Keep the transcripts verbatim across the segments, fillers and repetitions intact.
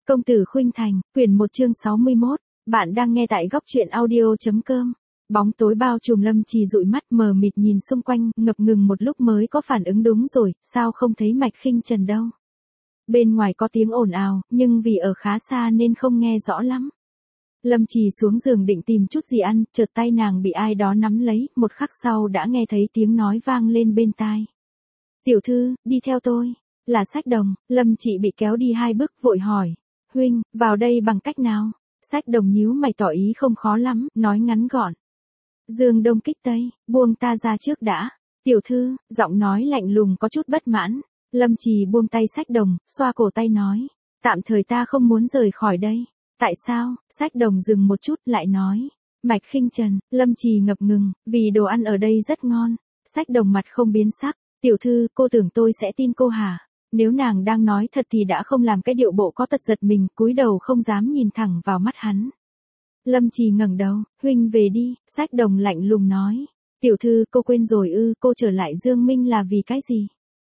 Công tử Khuynh Thành, quyển một chương sáu mươi mốt, bạn đang nghe tại góc truyện audio.com. Bóng tối bao trùm, Lâm Trì dụi mắt mờ mịt nhìn xung quanh, ngập ngừng một lúc mới có phản ứng đúng rồi, sao không thấy Mạch Khinh Trần đâu. Bên ngoài có tiếng ồn ào, nhưng vì ở khá xa nên không nghe rõ lắm. Lâm Trì xuống giường định tìm chút gì ăn, chợt tay nàng bị ai đó nắm lấy, một khắc sau đã nghe thấy tiếng nói vang lên bên tai. Tiểu thư, đi theo tôi. Là Sách Đồng. Lâm Trì bị kéo đi hai bước vội hỏi. Huynh, vào đây bằng cách nào? Sách Đồng nhíu mày tỏ ý không khó lắm, nói ngắn gọn. Dương đông kích tây, buông ta ra trước đã. Tiểu thư, giọng nói lạnh lùng có chút bất mãn. Lâm Trì buông tay Sách Đồng, xoa cổ tay nói. Tạm thời ta không muốn rời khỏi đây. Tại sao? Sách Đồng dừng một chút lại nói. Mạch Khinh Trần. Lâm Trì ngập ngừng, vì đồ ăn ở đây rất ngon. Sách Đồng mặt không biến sắc. Tiểu thư, cô tưởng tôi sẽ tin cô hả? Nếu nàng đang nói thật thì đã không làm cái điệu bộ có tật giật mình, cúi đầu không dám nhìn thẳng vào mắt hắn. Lâm Trì ngẩng đầu, huynh về đi, Sách Đồng lạnh lùng nói. Tiểu thư, cô quên rồi ư, cô trở lại Dương Minh là vì cái gì?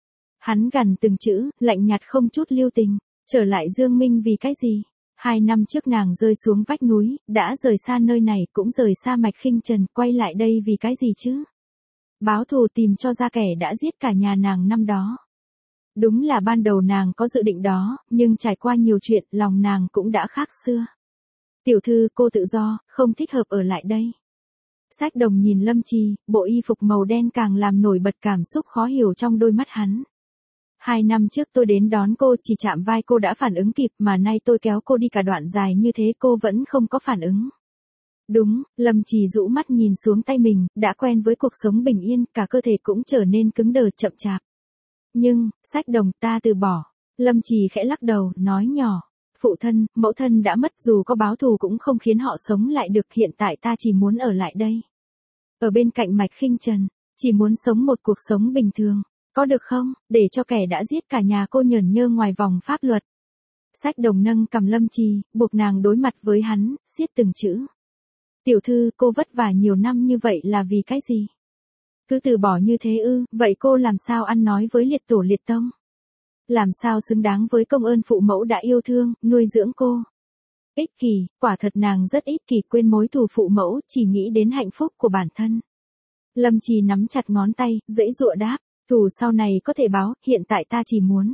Hắn gằn từng chữ, lạnh nhạt không chút lưu tình. Trở lại Dương Minh vì cái gì? Hai năm trước nàng rơi xuống vách núi, đã rời xa nơi này, cũng rời xa Mạch Khinh Trần, quay lại đây vì cái gì chứ? Báo thù, tìm cho ra kẻ đã giết cả nhà nàng năm đó. Đúng là ban đầu nàng có dự định đó, nhưng trải qua nhiều chuyện, lòng nàng cũng đã khác xưa. Tiểu thư, cô tự do, không thích hợp ở lại đây. Sách Đồng nhìn Lâm Trì, bộ y phục màu đen càng làm nổi bật cảm xúc khó hiểu trong đôi mắt hắn. Hai năm trước tôi đến đón cô, chỉ chạm vai cô đã phản ứng kịp, mà nay tôi kéo cô đi cả đoạn dài như thế cô vẫn không có phản ứng. Đúng, Lâm Trì rũ mắt nhìn xuống tay mình, đã quen với cuộc sống bình yên, cả cơ thể cũng trở nên cứng đờ chậm chạp. Nhưng, Sách Đồng, ta từ bỏ. Lâm Trì khẽ lắc đầu, nói nhỏ. Phụ thân, mẫu thân đã mất, dù có báo thù cũng không khiến họ sống lại được, hiện tại ta chỉ muốn ở lại đây. Ở bên cạnh Mạch Khinh Trần, chỉ muốn sống một cuộc sống bình thường. Có được không, để cho kẻ đã giết cả nhà cô nhởn nhơ ngoài vòng pháp luật. Sách Đồng nâng cằm Lâm Trì, buộc nàng đối mặt với hắn, siết từng chữ. Tiểu thư, cô vất vả nhiều năm như vậy là vì cái gì? Cứ từ bỏ như thế ư, vậy cô làm sao ăn nói với liệt tổ liệt tông? Làm sao xứng đáng với công ơn phụ mẫu đã yêu thương, nuôi dưỡng cô? Ích kỷ, quả thật nàng rất ích kỷ, quên mối thù phụ mẫu, chỉ nghĩ đến hạnh phúc của bản thân. Lâm Trì nắm chặt ngón tay, dãy dụa đáp, thù sau này có thể báo, hiện tại ta chỉ muốn.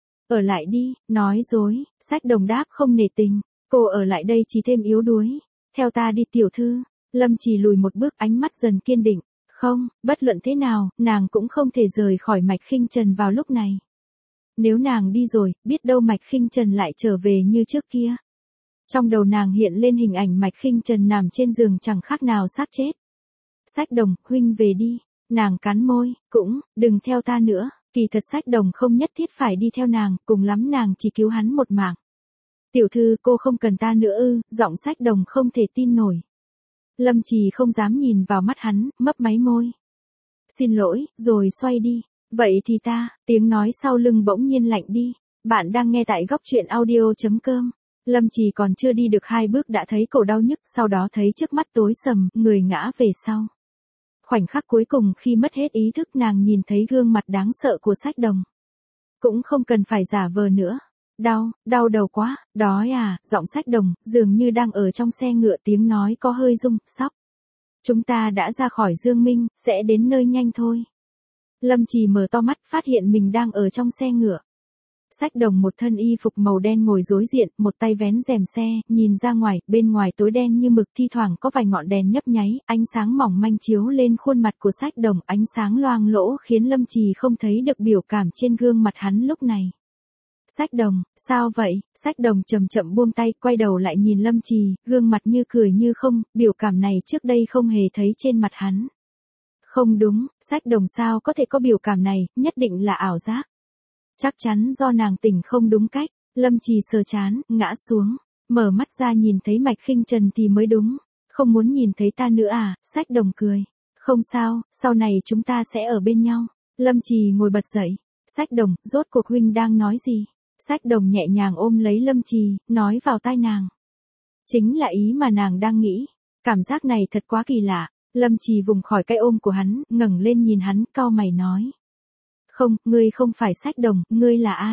Ở lại đi, nói dối, Sách Đồng đáp không nể tình, cô ở lại đây chỉ thêm yếu đuối. Theo ta đi tiểu thư. Lâm Trì lùi một bước, ánh mắt dần kiên định. Không, bất luận thế nào, nàng cũng không thể rời khỏi Mạch Khinh Trần vào lúc này. Nếu nàng đi rồi, biết đâu Mạch Khinh Trần lại trở về như trước kia. Trong đầu nàng hiện lên hình ảnh Mạch Khinh Trần nằm trên giường chẳng khác nào xác chết. Sách Đồng, huynh về đi. Nàng cắn môi, cũng, đừng theo ta nữa. Kỳ thật Sách Đồng không nhất thiết phải đi theo nàng, cùng lắm nàng chỉ cứu hắn một mạng. Tiểu thư, cô không cần ta nữa ư? Giọng Sách Đồng không thể tin nổi. Lâm Trì không dám nhìn vào mắt hắn, mấp máy môi. Xin lỗi, rồi xoay đi. Vậy thì ta, tiếng nói sau lưng bỗng nhiên lạnh đi. Bạn đang nghe tại góc truyện audio.com. Lâm Trì còn chưa đi được hai bước đã thấy cổ đau nhức, sau đó thấy trước mắt tối sầm, người ngã về sau. Khoảnh khắc cuối cùng khi mất hết ý thức nàng nhìn thấy gương mặt đáng sợ của Sách Đồng. Cũng không cần phải giả vờ nữa. Đau, đau đầu quá, đói à, giọng Sách Đồng, dường như đang ở trong xe ngựa, tiếng nói có hơi rung, sóc. Chúng ta đã ra khỏi Dương Minh, sẽ đến nơi nhanh thôi. Lâm Trì mở to mắt, phát hiện mình đang ở trong xe ngựa. Sách Đồng một thân y phục màu đen ngồi đối diện, một tay vén rèm xe, nhìn ra ngoài, bên ngoài tối đen như mực, thi thoảng có vài ngọn đèn nhấp nháy, ánh sáng mỏng manh chiếu lên khuôn mặt của Sách Đồng, ánh sáng loang lỗ khiến Lâm Trì không thấy được biểu cảm trên gương mặt hắn lúc này. Sách Đồng, sao vậy? Sách Đồng chậm chậm buông tay, quay đầu lại nhìn Lâm Trì, gương mặt như cười như không, biểu cảm này trước đây không hề thấy trên mặt hắn. Không đúng, Sách Đồng sao có thể có biểu cảm này, nhất định là ảo giác. Chắc chắn do nàng tỉnh không đúng cách. Lâm Trì sờ chán, ngã xuống, mở mắt ra nhìn thấy Mạch Khinh Trần thì mới đúng. Không muốn nhìn thấy ta nữa à? Sách Đồng cười. Không sao, sau này chúng ta sẽ ở bên nhau. Lâm Trì ngồi bật dậy. Sách Đồng, rốt cuộc huynh đang nói gì? Sách Đồng nhẹ nhàng ôm lấy Lâm Trì, nói vào tai nàng. Chính là ý mà nàng đang nghĩ. Cảm giác này thật quá kỳ lạ. Lâm Trì vùng khỏi cái ôm của hắn, ngẩng lên nhìn hắn, cau mày nói. Không, ngươi không phải Sách Đồng, ngươi là ai?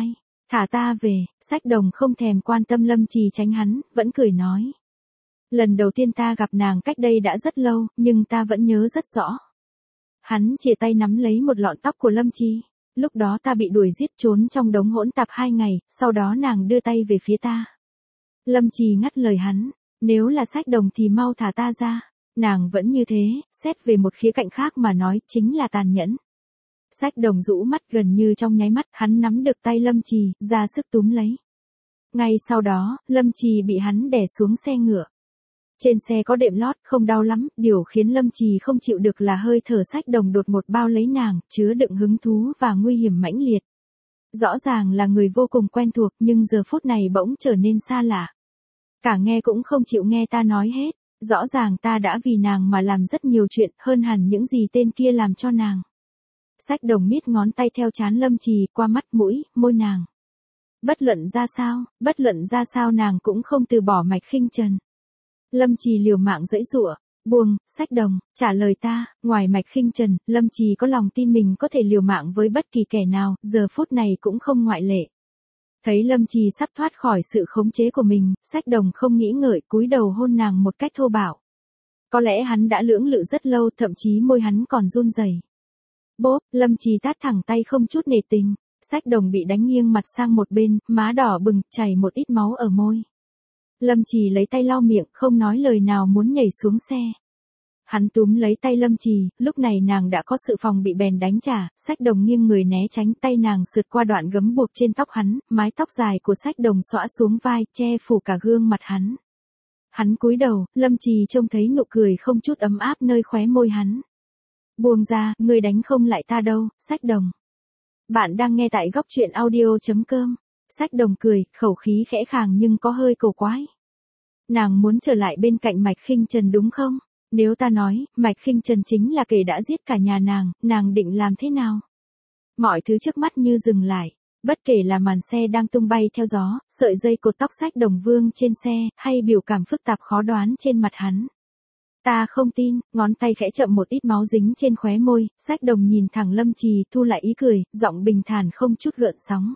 Thả ta về, Sách Đồng không thèm quan tâm Lâm Trì tránh hắn, vẫn cười nói. Lần đầu tiên ta gặp nàng cách đây đã rất lâu, nhưng ta vẫn nhớ rất rõ. Hắn chìa tay nắm lấy một lọn tóc của Lâm Trì. Lúc đó ta bị đuổi giết trốn trong đống hỗn tạp hai ngày, sau đó nàng đưa tay về phía ta. Lâm Trì ngắt lời hắn, nếu là Sách Đồng thì mau thả ta ra. Nàng vẫn như thế, xét về một khía cạnh khác mà nói, chính là tàn nhẫn. Sách Đồng rũ mắt gần như trong nháy mắt, hắn nắm được tay Lâm Trì, ra sức túm lấy. Ngay sau đó, Lâm Trì bị hắn đè xuống xe ngựa. Trên xe có đệm lót, không đau lắm, điều khiến Lâm Trì không chịu được là hơi thở Sách Đồng đột một bao lấy nàng, chứa đựng hứng thú và nguy hiểm mãnh liệt. Rõ ràng là người vô cùng quen thuộc, nhưng giờ phút này bỗng trở nên xa lạ. Cả nghe cũng không chịu nghe ta nói hết, rõ ràng ta đã vì nàng mà làm rất nhiều chuyện, hơn hẳn những gì tên kia làm cho nàng. Sách Đồng miết ngón tay theo trán Lâm Trì, qua mắt mũi, môi nàng. Bất luận ra sao, bất luận ra sao nàng cũng không từ bỏ Mạch Khinh Trần. Lâm Trì liều mạng giãy giụa, buông, Sách Đồng, trả lời ta, ngoài Mạch Khinh Trần, Lâm Trì có lòng tin mình có thể liều mạng với bất kỳ kẻ nào, giờ phút này cũng không ngoại lệ. Thấy Lâm Trì sắp thoát khỏi sự khống chế của mình, Sách Đồng không nghĩ ngợi cúi đầu hôn nàng một cách thô bạo. Có lẽ hắn đã lưỡng lự rất lâu, thậm chí môi hắn còn run rẩy. Bốp, Lâm Trì tát thẳng tay không chút nể tình. Sách Đồng bị đánh nghiêng mặt sang một bên, má đỏ bừng, chảy một ít máu ở môi. Lâm Trì lấy tay lau miệng, không nói lời nào muốn nhảy xuống xe. Hắn túm lấy tay Lâm Trì, lúc này nàng đã có sự phòng bị bèn đánh trả, Sách Đồng nghiêng người né tránh, tay nàng sượt qua đoạn gấm buộc trên tóc hắn, mái tóc dài của Sách Đồng xõa xuống vai, che phủ cả gương mặt hắn. Hắn cúi đầu, Lâm Trì trông thấy nụ cười không chút ấm áp nơi khóe môi hắn. Buông ra, ngươi đánh không lại ta đâu, Sách Đồng. Bạn đang nghe tại góc truyện audio chấm com. Sách Đồng cười, khẩu khí khẽ khàng nhưng có hơi cổ quái. Nàng muốn trở lại bên cạnh Mạch Khinh Trần đúng không? Nếu ta nói, Mạch Khinh Trần chính là kẻ đã giết cả nhà nàng, nàng định làm thế nào? Mọi thứ trước mắt như dừng lại. Bất kể là màn xe đang tung bay theo gió, sợi dây cột tóc Sách Đồng vương trên xe, hay biểu cảm phức tạp khó đoán trên mặt hắn. Ta không tin, ngón tay khẽ chậm một ít máu dính trên khóe môi, Sách Đồng nhìn thẳng Lâm Trì, thu lại ý cười, giọng bình thản không chút gợn sóng.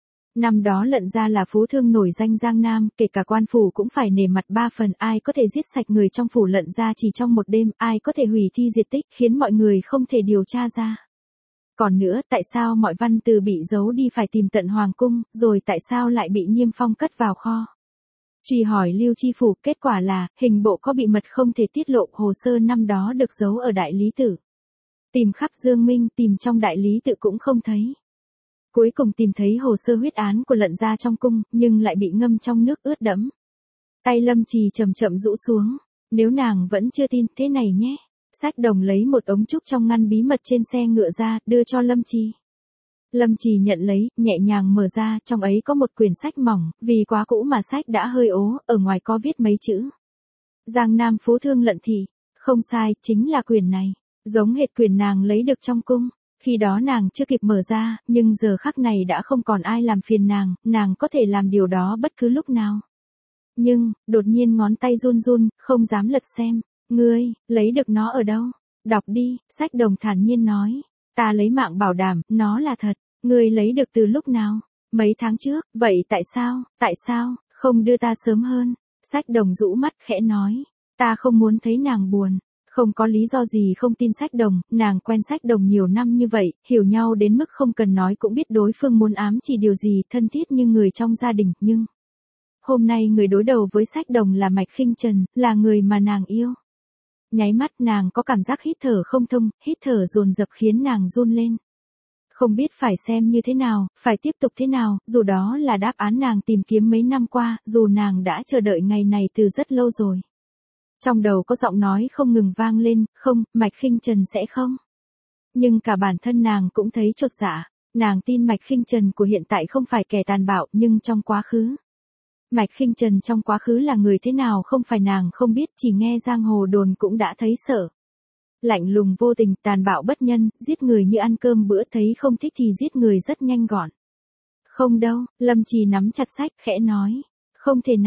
Năm đó Lận gia là phú thương nổi danh Giang Nam, kể cả quan phủ cũng phải nể mặt ba phần, ai có thể giết sạch người trong phủ Lận gia chỉ trong một đêm, ai có thể hủy thi diệt tích, khiến mọi người không thể điều tra ra. Còn nữa, tại sao mọi văn từ bị giấu đi phải tìm tận hoàng cung, rồi tại sao lại bị Niêm Phong cất vào kho? Truy hỏi Lưu Chi Phủ, kết quả là, hình bộ có bị mật không thể tiết lộ, hồ sơ năm đó được giấu ở đại lý tự. Tìm khắp Dương Minh, tìm trong đại lý tự cũng không thấy. Cuối cùng tìm thấy hồ sơ huyết án của Lận gia trong cung, nhưng lại bị ngâm trong nước ướt đẫm. Tay Lâm Trì chậm chậm rũ xuống. Nếu nàng vẫn chưa tin, thế này nhé. Sách Đồng lấy một ống trúc trong ngăn bí mật trên xe ngựa ra, đưa cho Lâm Trì. Lâm Trì nhận lấy, nhẹ nhàng mở ra, trong ấy có một quyển sách mỏng, vì quá cũ mà sách đã hơi ố, ở ngoài có viết mấy chữ. Giang Nam phú thương Lận thị. Không sai, chính là quyển này. Giống hệt quyển nàng lấy được trong cung. Khi đó nàng chưa kịp mở ra, nhưng giờ khắc này đã không còn ai làm phiền nàng, nàng có thể làm điều đó bất cứ lúc nào. Nhưng, đột nhiên ngón tay run run, không dám lật xem. Ngươi, lấy được nó ở đâu? Đọc đi, Sách Đồng thản nhiên nói. Ta lấy mạng bảo đảm, nó là thật. Ngươi lấy được từ lúc nào? Mấy tháng trước, vậy tại sao, tại sao, không đưa ta sớm hơn? Sách Đồng rũ mắt khẽ nói. Ta không muốn thấy nàng buồn. Không có lý do gì không tin Sách Đồng, nàng quen Sách Đồng nhiều năm như vậy, hiểu nhau đến mức không cần nói cũng biết đối phương muốn ám chỉ điều gì, thân thiết như người trong gia đình, nhưng... Hôm nay người đối đầu với Sách Đồng là Mạch Khinh Trần, là người mà nàng yêu. Nháy mắt nàng có cảm giác hít thở không thông, hít thở dồn dập khiến nàng run lên. Không biết phải xem như thế nào, phải tiếp tục thế nào, dù đó là đáp án nàng tìm kiếm mấy năm qua, dù nàng đã chờ đợi ngày này từ rất lâu rồi. Trong đầu có giọng nói không ngừng vang lên, không, Mạch Khinh Trần sẽ không. Nhưng cả bản thân nàng cũng thấy chột dạ, nàng tin Mạch Khinh Trần của hiện tại không phải kẻ tàn bạo, nhưng trong quá khứ. Mạch Khinh Trần trong quá khứ là người thế nào không phải nàng không biết, chỉ nghe giang hồ đồn cũng đã thấy sợ. Lạnh lùng vô tình, tàn bạo bất nhân, giết người như ăn cơm bữa, thấy không thích thì giết người rất nhanh gọn. Không đâu, Lâm Trì nắm chặt sách, khẽ nói. Không thể nào,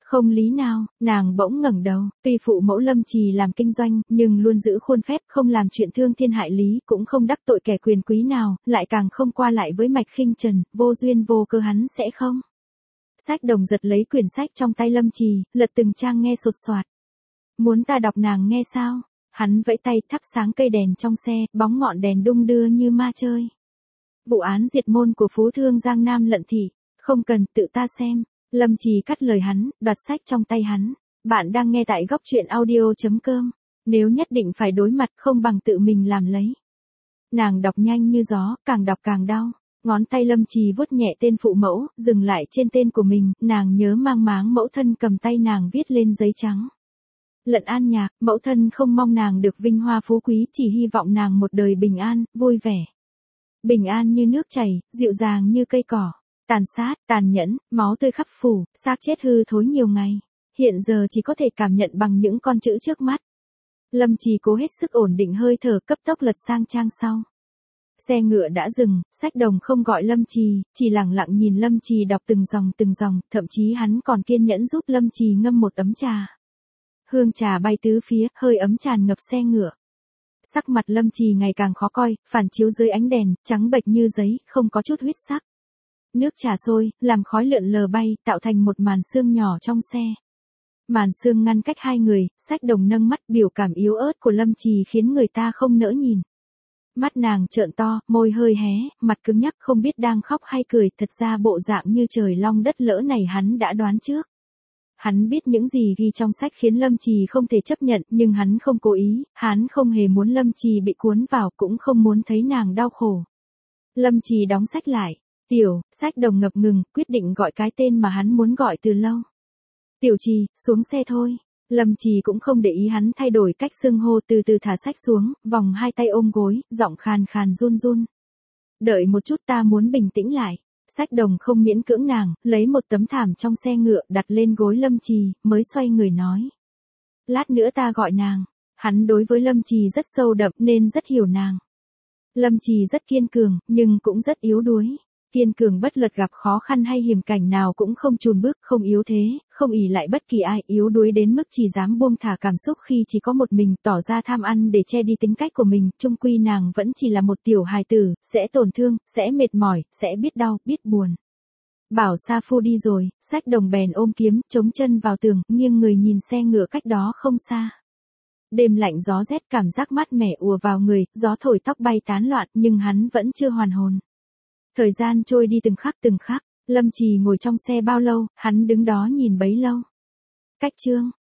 Không lý nào, nàng bỗng ngẩng đầu, tuy phụ mẫu Lâm Trì làm kinh doanh, nhưng luôn giữ khuôn phép không làm chuyện thương thiên hại lý, cũng không đắc tội kẻ quyền quý nào, lại càng không qua lại với Mạch Khinh Trần, vô duyên vô cớ hắn sẽ không. Sách Đồng giật lấy quyển sách trong tay Lâm Trì, lật từng trang nghe sột soạt. Muốn ta đọc nàng nghe sao? Hắn vẫy tay thắp sáng cây đèn trong xe, bóng ngọn đèn đung đưa như ma chơi. Vụ án diệt môn của Phú Thương Giang Nam Lận Thị, không cần, tự ta xem. Lâm Trì cắt lời hắn, đoạt sách trong tay hắn. Bạn đang nghe tại góc truyện audio.com. Nếu nhất định phải đối mặt không bằng tự mình làm lấy. Nàng đọc nhanh như gió, càng đọc càng đau. Ngón tay Lâm Trì vuốt nhẹ tên phụ mẫu, dừng lại trên tên của mình, nàng nhớ mang máng mẫu thân cầm tay nàng viết lên giấy trắng. Lận An Nhạc, mẫu thân không mong nàng được vinh hoa phú quý, chỉ hy vọng nàng một đời bình an, vui vẻ. Bình an như nước chảy, dịu dàng như cây cỏ. Tàn sát, tàn nhẫn, máu tươi khắp phủ, xác chết hư thối nhiều ngày. Hiện giờ chỉ có thể cảm nhận bằng những con chữ trước mắt. Lâm Trì cố hết sức ổn định hơi thở, cấp tốc lật sang trang sau. Xe ngựa đã dừng, Sách Đồng không gọi Lâm Trì, chỉ lặng lặng nhìn Lâm Trì đọc từng dòng từng dòng, thậm chí hắn còn kiên nhẫn giúp Lâm Trì ngâm một ấm trà. Hương trà bay tứ phía, hơi ấm tràn ngập xe ngựa. Sắc mặt Lâm Trì ngày càng khó coi, phản chiếu dưới ánh đèn, trắng bệch như giấy, không có chút huyết sắc. Nước trà sôi, làm khói lượn lờ bay, tạo thành một màn sương nhỏ trong xe. Màn sương ngăn cách hai người, Sách Đồng nâng mắt, biểu cảm yếu ớt của Lâm Trì khiến người ta không nỡ nhìn. Mắt nàng trợn to, môi hơi hé, mặt cứng nhắc không biết đang khóc hay cười, thật ra bộ dạng như trời long đất lỡ này hắn đã đoán trước. Hắn biết những gì ghi trong sách khiến Lâm Trì không thể chấp nhận, nhưng hắn không cố ý, hắn không hề muốn Lâm Trì bị cuốn vào, cũng không muốn thấy nàng đau khổ. Lâm Trì đóng sách lại. Tiểu, Sách Đồng ngập ngừng, quyết định gọi cái tên mà hắn muốn gọi từ lâu. Tiểu Trì, xuống xe thôi. Lâm Trì cũng không để ý hắn thay đổi cách xưng hô, từ từ thả sách xuống, vòng hai tay ôm gối, giọng khàn khàn run run. Đợi một chút, ta muốn bình tĩnh lại. Sách Đồng không miễn cưỡng nàng, lấy một tấm thảm trong xe ngựa đặt lên gối Lâm Trì, mới xoay người nói. Lát nữa ta gọi nàng. Hắn đối với Lâm Trì rất sâu đậm nên rất hiểu nàng. Lâm Trì rất kiên cường, nhưng cũng rất yếu đuối. Kiên cường bất lực gặp khó khăn hay hiểm cảnh nào cũng không chùn bước, không yếu thế, không ỷ lại bất kỳ ai, yếu đuối đến mức chỉ dám buông thả cảm xúc khi chỉ có một mình, tỏ ra tham ăn để che đi tính cách của mình, chung quy nàng vẫn chỉ là một tiểu hài tử, sẽ tổn thương, sẽ mệt mỏi, sẽ biết đau, biết buồn. Bảo Sa Phu đi rồi, Sách Đồng bèn ôm kiếm, chống chân vào tường, nghiêng người nhìn xe ngựa cách đó không xa. Đêm lạnh gió rét, cảm giác mát mẻ ùa vào người, gió thổi tóc bay tán loạn, nhưng hắn vẫn chưa hoàn hồn. Thời gian trôi đi từng khắc từng khắc, Lâm Trì ngồi trong xe bao lâu, hắn đứng đó nhìn bấy lâu. Cách chương.